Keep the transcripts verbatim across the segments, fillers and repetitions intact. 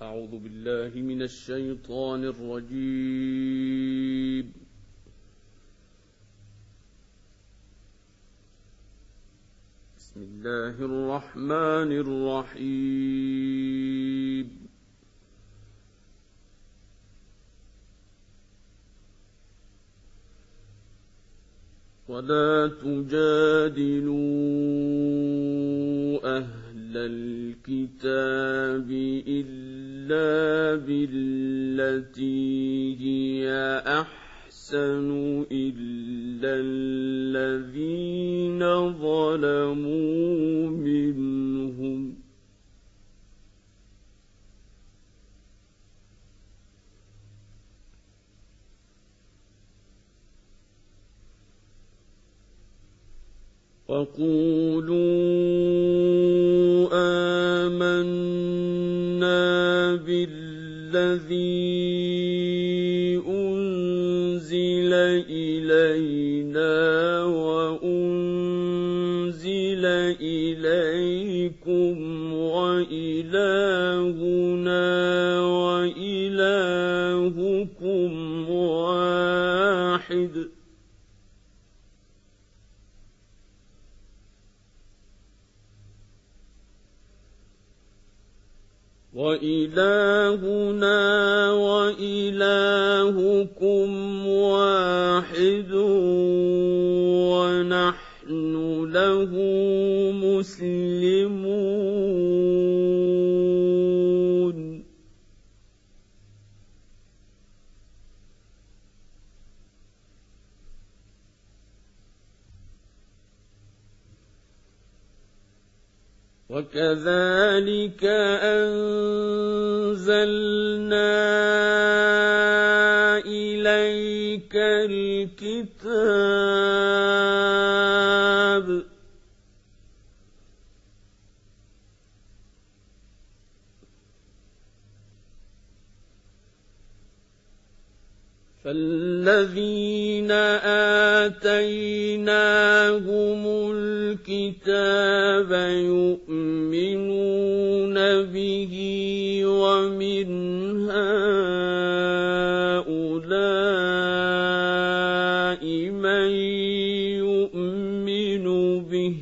أعوذ بالله من الشيطان الرجيم. بسم الله الرحمن الرحيم. ولا تجادلوا أهل الكتاب إلا بالتي هي أحسن إلا الذين ظلموا منهم وقولوا آمنا بالذي أنزل إلينا وأنزل إليكم وإلهنا وإلهكم واحد وإلهنا وإلهكم واحد ونحن له مسلمون. وكذلك أنزلنا إليك الكتاب فالذين آتيناهم الكتاب يؤمنون به ومن هؤلاء من يؤمن به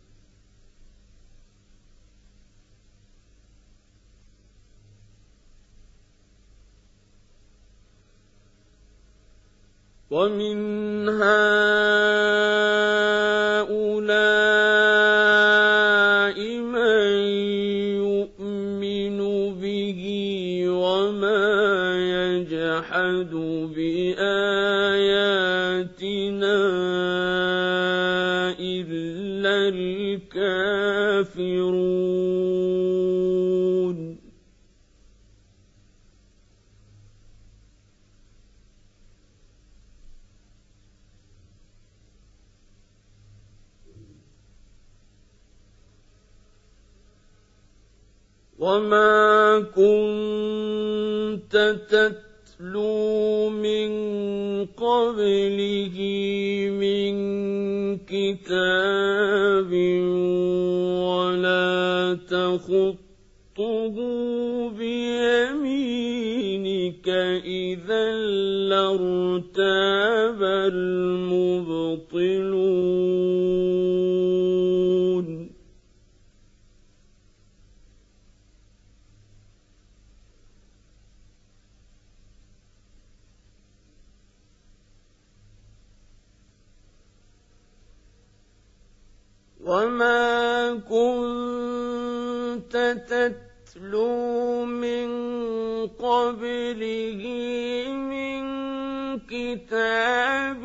ومن هؤلاء من يؤمن به وما يجحد بآياتنا إلا الكافرون. وما كنت تتلو من قبله من كتاب ولا تخطه بيمينك إذا لارتاب المبطلون. وما كنت تتلو من قبله من كتاب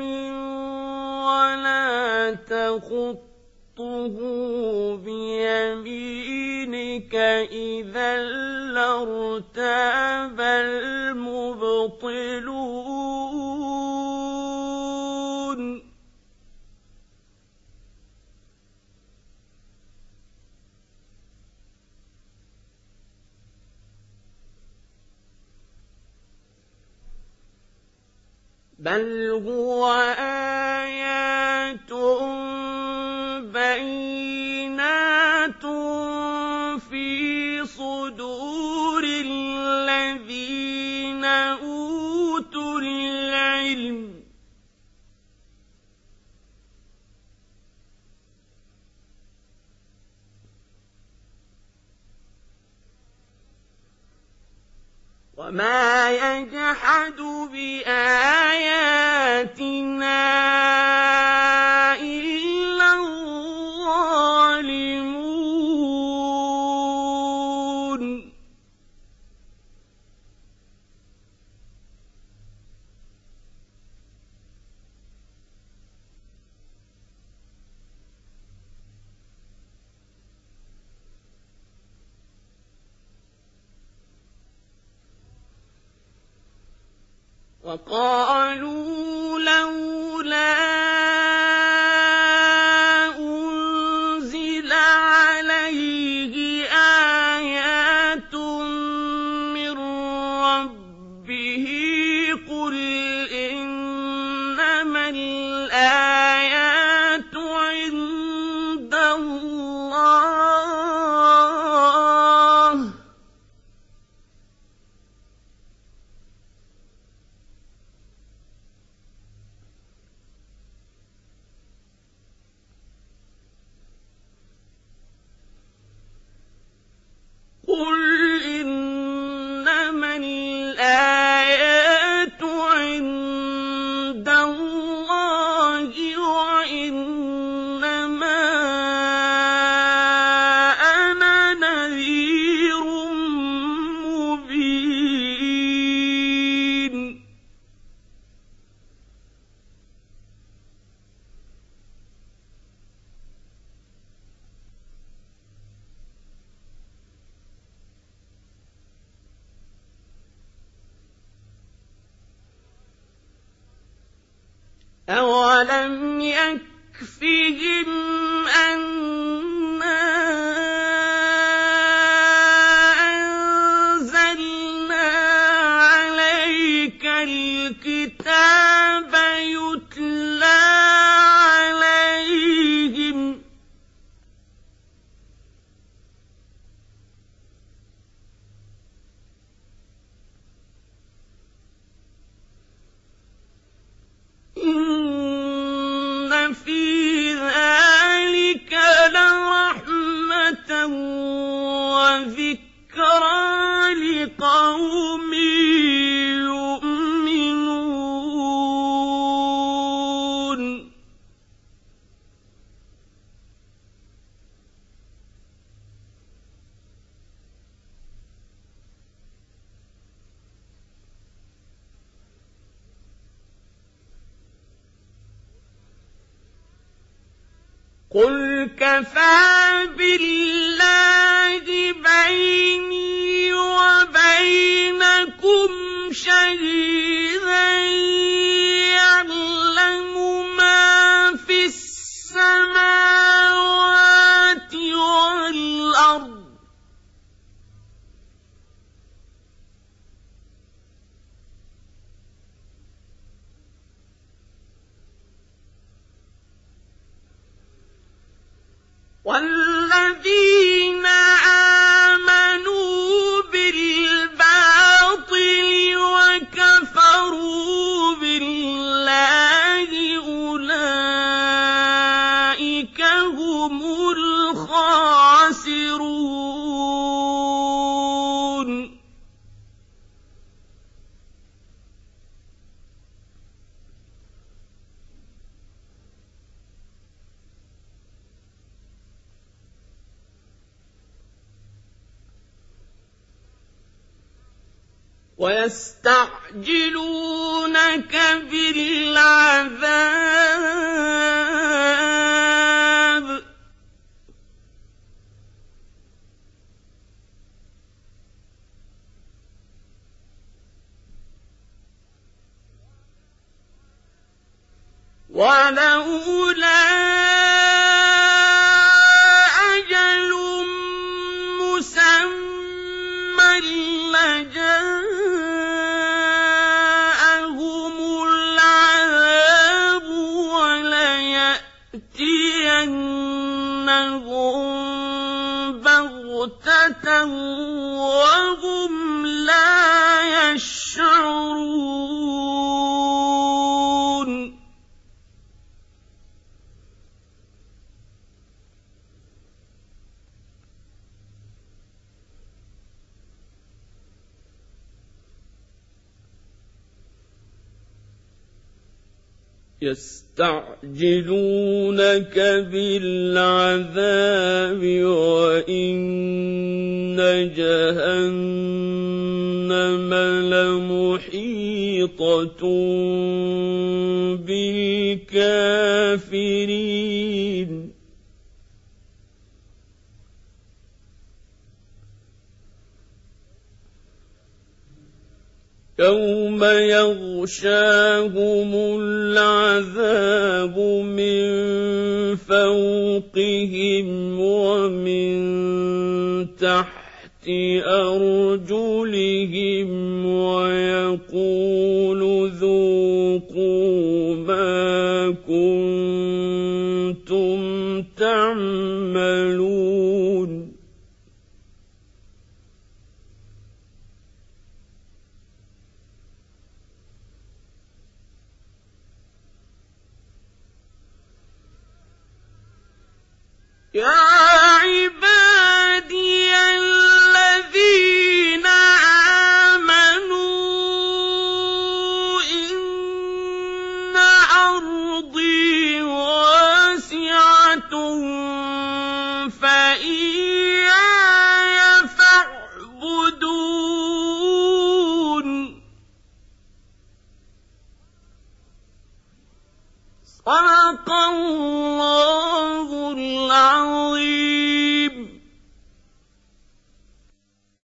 ولا تخطه بيمينك إذا لارتاب المبطلون. بل هو آيات بينات في صدور وما يجحد بآياتنا إلا الظالمون وقالوا لولا أنزل عليه آيات من ربه قل إنما الآيات عند الله قل إنما الآيات عند الله وإنما أنا نذير مبين أولم يكفهم أنا أنزلنا عليك الكتاب يتلى عليهم إن في ذلك لرحمة وذكرى لقوم يؤمنون قل كفى بالله بيني وبينكم شهيدا يعلم ما في السماوات والأرض والذين آمنوا بالباطل وكفروا بالله أولئك هم الخاسرون ويستعجلونك بالعذاب ولولا أجل مسمى لجاءهم العذاب وليأتينهم بغتة وهم لا يشعرون يستعجلونك بالعذاب وإن جهنم لمحيطة بالكافرين يوم يغشاهم العذاب من فوقهم ومن تحت أرجلهم ويقول ذوقوا ما كنتم تعملون يا